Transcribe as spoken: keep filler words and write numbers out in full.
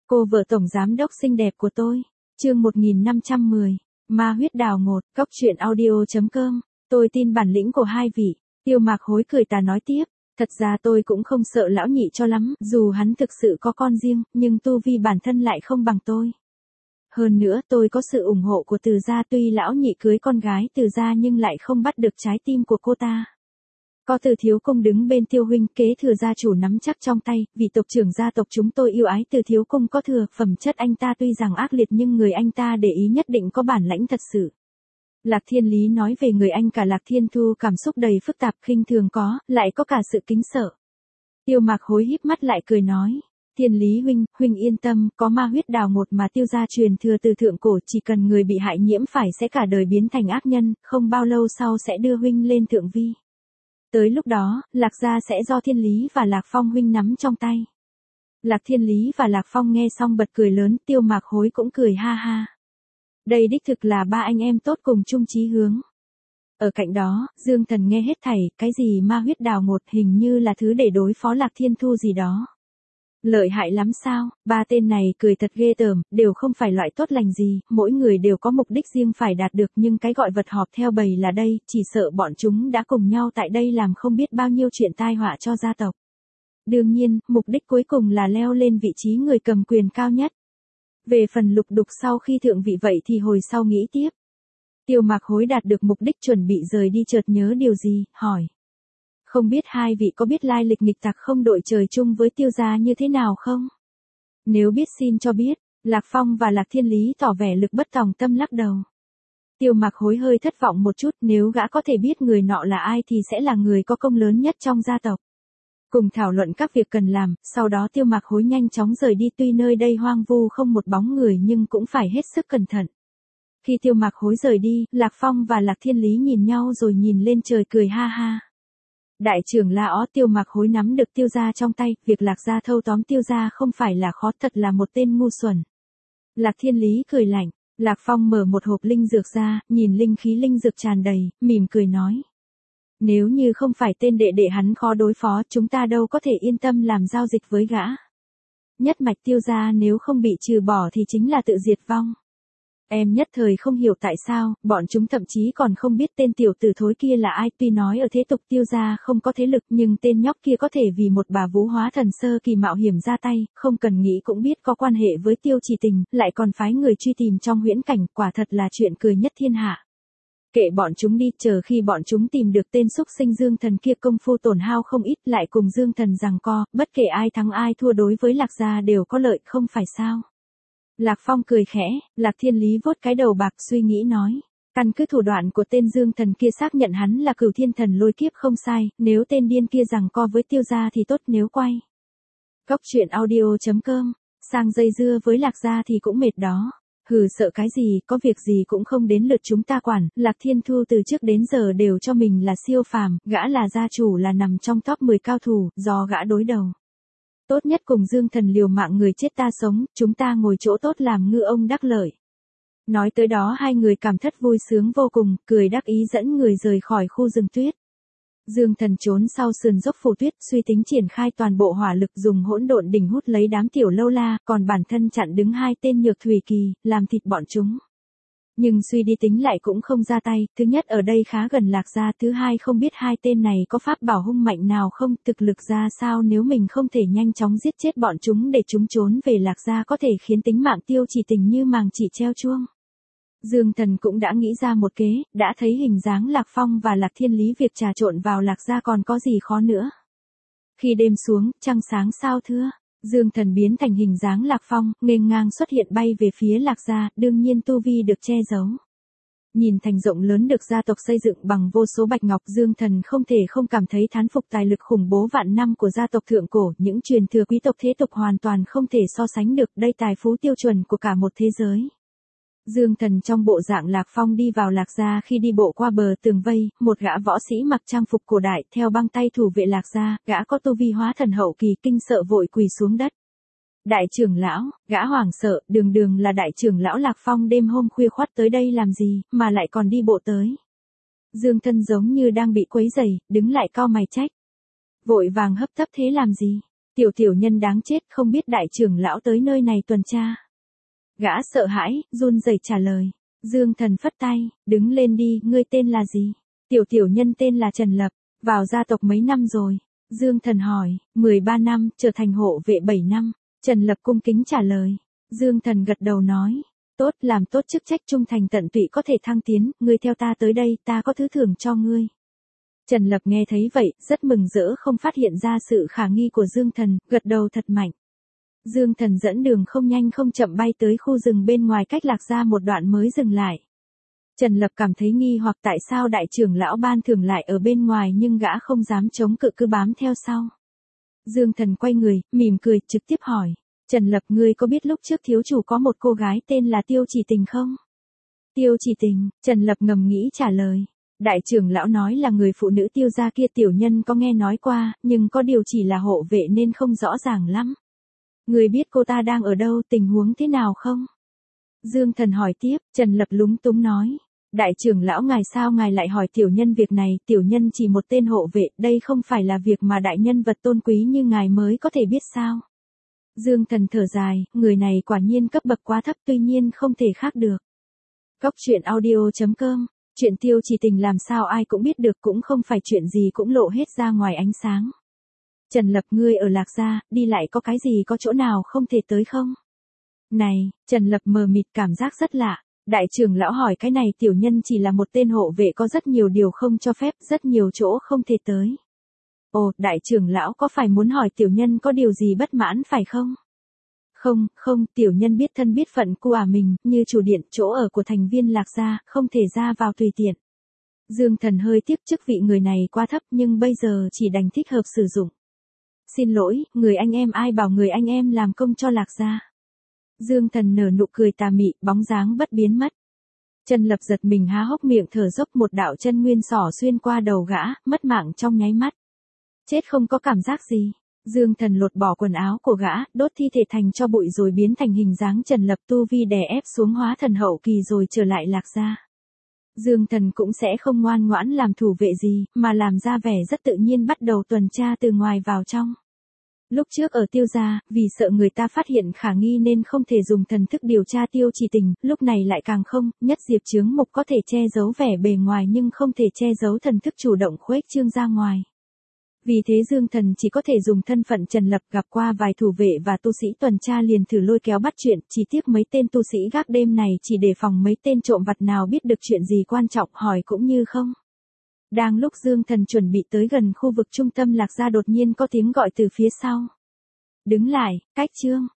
Cô vợ tổng giám đốc xinh đẹp của tôi. Chương một nghìn năm trăm mười. Ma huyết đào ngột. Cóc truyện audio chấm com. Tôi tin bản lĩnh của hai vị. Tiêu Mạc Hối cười tà nói tiếp. Thật ra tôi cũng không sợ lão nhị cho lắm, dù hắn thực sự có con riêng, nhưng tu vi bản thân lại không bằng tôi. Hơn nữa tôi có sự ủng hộ của Từ gia, tuy lão nhị cưới con gái Từ gia nhưng lại không bắt được trái tim của cô ta. Có Từ thiếu công đứng bên Tiêu huynh, kế thừa gia chủ nắm chắc trong tay, vì tộc trưởng gia tộc chúng tôi yêu ái Từ thiếu công có thừa, phẩm chất anh ta tuy rằng ác liệt nhưng người anh ta để ý nhất định có bản lãnh thật sự. Lạc Thiên Lý nói về người anh cả Lạc Thiên Thu cảm xúc đầy phức tạp, khinh thường có, lại có cả sự kính sợ. Tiêu Mạc Hối híp mắt lại cười nói. Thiên Lý huynh, huynh yên tâm, có ma huyết đào ngột mà Tiêu gia truyền thừa từ thượng cổ, chỉ cần người bị hại nhiễm phải sẽ cả đời biến thành ác nhân, không bao lâu sau sẽ đưa huynh lên thượng vi. Tới lúc đó, Lạc gia sẽ do Thiên Lý và Lạc Phong huynh nắm trong tay. Lạc Thiên Lý và Lạc Phong nghe xong bật cười lớn, Tiêu Mạc Hối cũng cười ha ha. Đây đích thực là ba anh em tốt cùng chung chí hướng. Ở cạnh đó, Dương Thần nghe hết thảy, cái gì ma huyết đào ngột hình như là thứ để đối phó Lạc Thiên Thu gì đó. Lợi hại lắm sao, ba tên này cười thật ghê tởm, đều không phải loại tốt lành gì, mỗi người đều có mục đích riêng phải đạt được, nhưng cái gọi vật họp theo bầy là đây, chỉ sợ bọn chúng đã cùng nhau tại đây làm không biết bao nhiêu chuyện tai họa cho gia tộc. Đương nhiên, mục đích cuối cùng là leo lên vị trí người cầm quyền cao nhất. Về phần lục đục sau khi thượng vị vậy thì hồi sau nghĩ tiếp. Tiêu Mạc Hối đạt được mục đích chuẩn bị rời đi chợt nhớ điều gì, hỏi. Không biết hai vị có biết lai lịch nghịch tặc không đội trời chung với Tiêu gia như thế nào không? Nếu biết xin cho biết. Lạc Phong và Lạc Thiên Lý tỏ vẻ lực bất tòng tâm lắc đầu. Tiêu Mạc Hối hơi thất vọng một chút, nếu gã có thể biết người nọ là ai thì sẽ là người có công lớn nhất trong gia tộc. Cùng thảo luận các việc cần làm, sau đó Tiêu Mạc Hối nhanh chóng rời đi, tuy nơi đây hoang vu không một bóng người nhưng cũng phải hết sức cẩn thận. Khi Tiêu Mạc Hối rời đi, Lạc Phong và Lạc Thiên Lý nhìn nhau rồi nhìn lên trời cười ha ha. Đại trưởng La Ó, Tiêu Mạc Hối nắm được Tiêu gia trong tay, việc Lạc gia thâu tóm Tiêu gia không phải là khó, thật là một tên ngu xuẩn. Lạc Thiên Lý cười lạnh, Lạc Phong mở một hộp linh dược ra, nhìn linh khí linh dược tràn đầy, mỉm cười nói. Nếu như không phải tên đệ đệ hắn khó đối phó, chúng ta đâu có thể yên tâm làm giao dịch với gã. Nhất mạch Tiêu gia nếu không bị trừ bỏ thì chính là tự diệt vong. Em nhất thời không hiểu tại sao, bọn chúng thậm chí còn không biết tên tiểu tử thối kia là ai, tuy nói ở thế tục Tiêu gia không có thế lực nhưng tên nhóc kia có thể vì một bà vũ hóa thần sơ kỳ mạo hiểm ra tay, không cần nghĩ cũng biết có quan hệ với Tiêu Chỉ Tình, lại còn phái người truy tìm trong huyễn cảnh, quả thật là chuyện cười nhất thiên hạ. Kệ bọn chúng đi, chờ khi bọn chúng tìm được tên xúc sinh Dương Thần kia công phu tổn hao không ít, lại cùng Dương Thần giằng co, bất kể ai thắng ai thua đối với Lạc gia đều có lợi, không phải sao? Lạc Phong cười khẽ, Lạc Thiên Lý vuốt cái đầu bạc suy nghĩ nói. Căn cứ thủ đoạn của tên Dương Thần kia xác nhận hắn là Cửu Thiên Thần lôi kiếp không sai, nếu tên điên kia giằng co với Tiêu gia thì tốt, nếu quay. Cóc truyện audio chấm com, sang dây dưa với Lạc gia thì cũng mệt đó. Hừ, sợ cái gì, có việc gì cũng không đến lượt chúng ta quản, Lạc Thiên Thu từ trước đến giờ đều cho mình là siêu phàm, gã là gia chủ, là nằm trong top mười cao thủ, do gã đối đầu. Tốt nhất cùng Dương Thần liều mạng người chết ta sống, chúng ta ngồi chỗ tốt làm ngư ông đắc lợi. Nói tới đó hai người cảm thất vui sướng vô cùng, cười đắc ý dẫn người rời khỏi khu rừng tuyết. Dương Thần trốn sau sườn dốc phủ tuyết, suy tính triển khai toàn bộ hỏa lực, dùng hỗn độn đỉnh hút lấy đám tiểu lâu la, còn bản thân chặn đứng hai tên nhược thủy kỳ, làm thịt bọn chúng. Nhưng suy đi tính lại cũng không ra tay, thứ nhất ở đây khá gần Lạc gia, thứ hai không biết hai tên này có pháp bảo hung mạnh nào không, thực lực ra sao, nếu mình không thể nhanh chóng giết chết bọn chúng để chúng trốn về Lạc gia có thể khiến tính mạng Tiêu Chỉ Tình như màng chỉ treo chuông. Dương Thần cũng đã nghĩ ra một kế, đã thấy hình dáng Lạc Phong và Lạc Thiên Lý, việc trà trộn vào Lạc gia còn có gì khó nữa. Khi đêm xuống, trăng sáng sao thưa, Dương Thần biến thành hình dáng Lạc Phong, nghênh ngang xuất hiện bay về phía Lạc gia, đương nhiên tu vi được che giấu. Nhìn thành rộng lớn được gia tộc xây dựng bằng vô số bạch ngọc, Dương Thần không thể không cảm thấy thán phục tài lực khủng bố vạn năm của gia tộc thượng cổ, những truyền thừa quý tộc thế tục hoàn toàn không thể so sánh được, đây tài phú tiêu chuẩn của cả một thế giới. Dương Thần trong bộ dạng Lạc Phong đi vào Lạc gia, khi đi bộ qua bờ tường vây, một gã võ sĩ mặc trang phục cổ đại theo băng tay thủ vệ Lạc gia, gã có tu vi hóa thần hậu kỳ, kinh sợ vội quỳ xuống đất. Đại trưởng lão, gã hoảng sợ, đường đường là đại trưởng lão Lạc Phong đêm hôm khuya khoắt tới đây làm gì, mà lại còn đi bộ tới. Dương Thân giống như đang bị quấy rầy, đứng lại cau mày trách. Vội vàng hấp tấp thế làm gì? Tiểu tiểu nhân đáng chết, không biết đại trưởng lão tới nơi này tuần tra. Gã sợ hãi, run rẩy trả lời. Dương Thần phất tay, đứng lên đi, ngươi tên là gì? Tiểu tiểu nhân tên là Trần Lập, vào gia tộc mấy năm rồi? Dương Thần hỏi. mười ba năm, trở thành hộ vệ bảy năm. Trần Lập cung kính trả lời. Dương Thần gật đầu nói. Tốt, làm tốt chức trách trung thành tận tụy có thể thăng tiến, ngươi theo ta tới đây, ta có thứ thưởng cho ngươi. Trần Lập nghe thấy vậy, rất mừng rỡ không phát hiện ra sự khả nghi của Dương Thần, gật đầu thật mạnh. Dương Thần dẫn đường không nhanh không chậm bay tới khu rừng bên ngoài cách Lạc Gia một đoạn mới dừng lại. Trần Lập cảm thấy nghi hoặc tại sao đại trưởng lão ban thưởng lại ở bên ngoài nhưng gã không dám chống cự cứ bám theo sau. Dương Thần quay người, mỉm cười, trực tiếp hỏi. Trần Lập, ngươi có biết lúc trước thiếu chủ có một cô gái tên là Tiêu Chỉ Tình không? Tiêu Chỉ Tình, Trần Lập ngầm nghĩ trả lời. Đại trưởng lão nói là người phụ nữ Tiêu gia kia, tiểu nhân có nghe nói qua, nhưng có điều chỉ là hộ vệ nên không rõ ràng lắm. Người biết cô ta đang ở đâu, tình huống thế nào không? Dương Thần hỏi tiếp. Trần Lập lúng túng nói. Đại trưởng lão ngài sao ngài lại hỏi tiểu nhân việc này, tiểu nhân chỉ một tên hộ vệ, đây không phải là việc mà đại nhân vật tôn quý như ngài mới có thể biết sao? Dương Thần thở dài, người này quả nhiên cấp bậc quá thấp, tuy nhiên không thể khác được. Cốc truyện audio chấm com. Chuyện Tiêu Chỉ Tình làm sao ai cũng biết được, cũng không phải chuyện gì cũng lộ hết ra ngoài ánh sáng. Trần Lập, ngươi ở Lạc Gia, đi lại có cái gì có chỗ nào không thể tới không? Này, Trần Lập mờ mịt, cảm giác rất lạ. Đại trưởng lão hỏi cái này, tiểu nhân chỉ là một tên hộ vệ, có rất nhiều điều không cho phép, rất nhiều chỗ không thể tới. Ồ, đại trưởng lão có phải muốn hỏi tiểu nhân có điều gì bất mãn phải không? Không, không, tiểu nhân biết thân biết phận của à mình, như chủ điện, chỗ ở của thành viên Lạc Gia, không thể ra vào tùy tiện. Dương Thần hơi tiếc chức vị người này quá thấp nhưng bây giờ chỉ đành thích hợp sử dụng. Xin lỗi, người anh em ai bảo người anh em làm công cho Lạc Gia. Dương Thần nở nụ cười tà mị, bóng dáng bất biến mất. Trần Lập giật mình há hốc miệng thở dốc, một đạo chân nguyên xỏ xuyên qua đầu gã, mất mạng trong nháy mắt. Chết không có cảm giác gì. Dương Thần lột bỏ quần áo của gã, đốt thi thể thành cho bụi rồi biến thành hình dáng Trần Lập, tu vi đè ép xuống hóa thần hậu kỳ rồi trở lại Lạc Gia. Dương Thần cũng sẽ không ngoan ngoãn làm thủ vệ gì, mà làm ra vẻ rất tự nhiên bắt đầu tuần tra từ ngoài vào trong. Lúc trước ở Tiêu gia, vì sợ người ta phát hiện khả nghi nên không thể dùng thần thức điều tra Tiêu Chỉ Tình, lúc này lại càng không, nhất diệp chướng mục có thể che giấu vẻ bề ngoài nhưng không thể che giấu thần thức chủ động khuếch trương ra ngoài. Vì thế Dương Thần chỉ có thể dùng thân phận Trần Lập, gặp qua vài thủ vệ và tu sĩ tuần tra liền thử lôi kéo bắt chuyện, chỉ tiếc mấy tên tu sĩ gác đêm này chỉ đề phòng mấy tên trộm vặt nào biết được chuyện gì quan trọng, hỏi cũng như không. Đang lúc Dương Thần chuẩn bị tới gần khu vực trung tâm Lạc Gia, đột nhiên có tiếng gọi từ phía sau. Đứng lại, cách trương.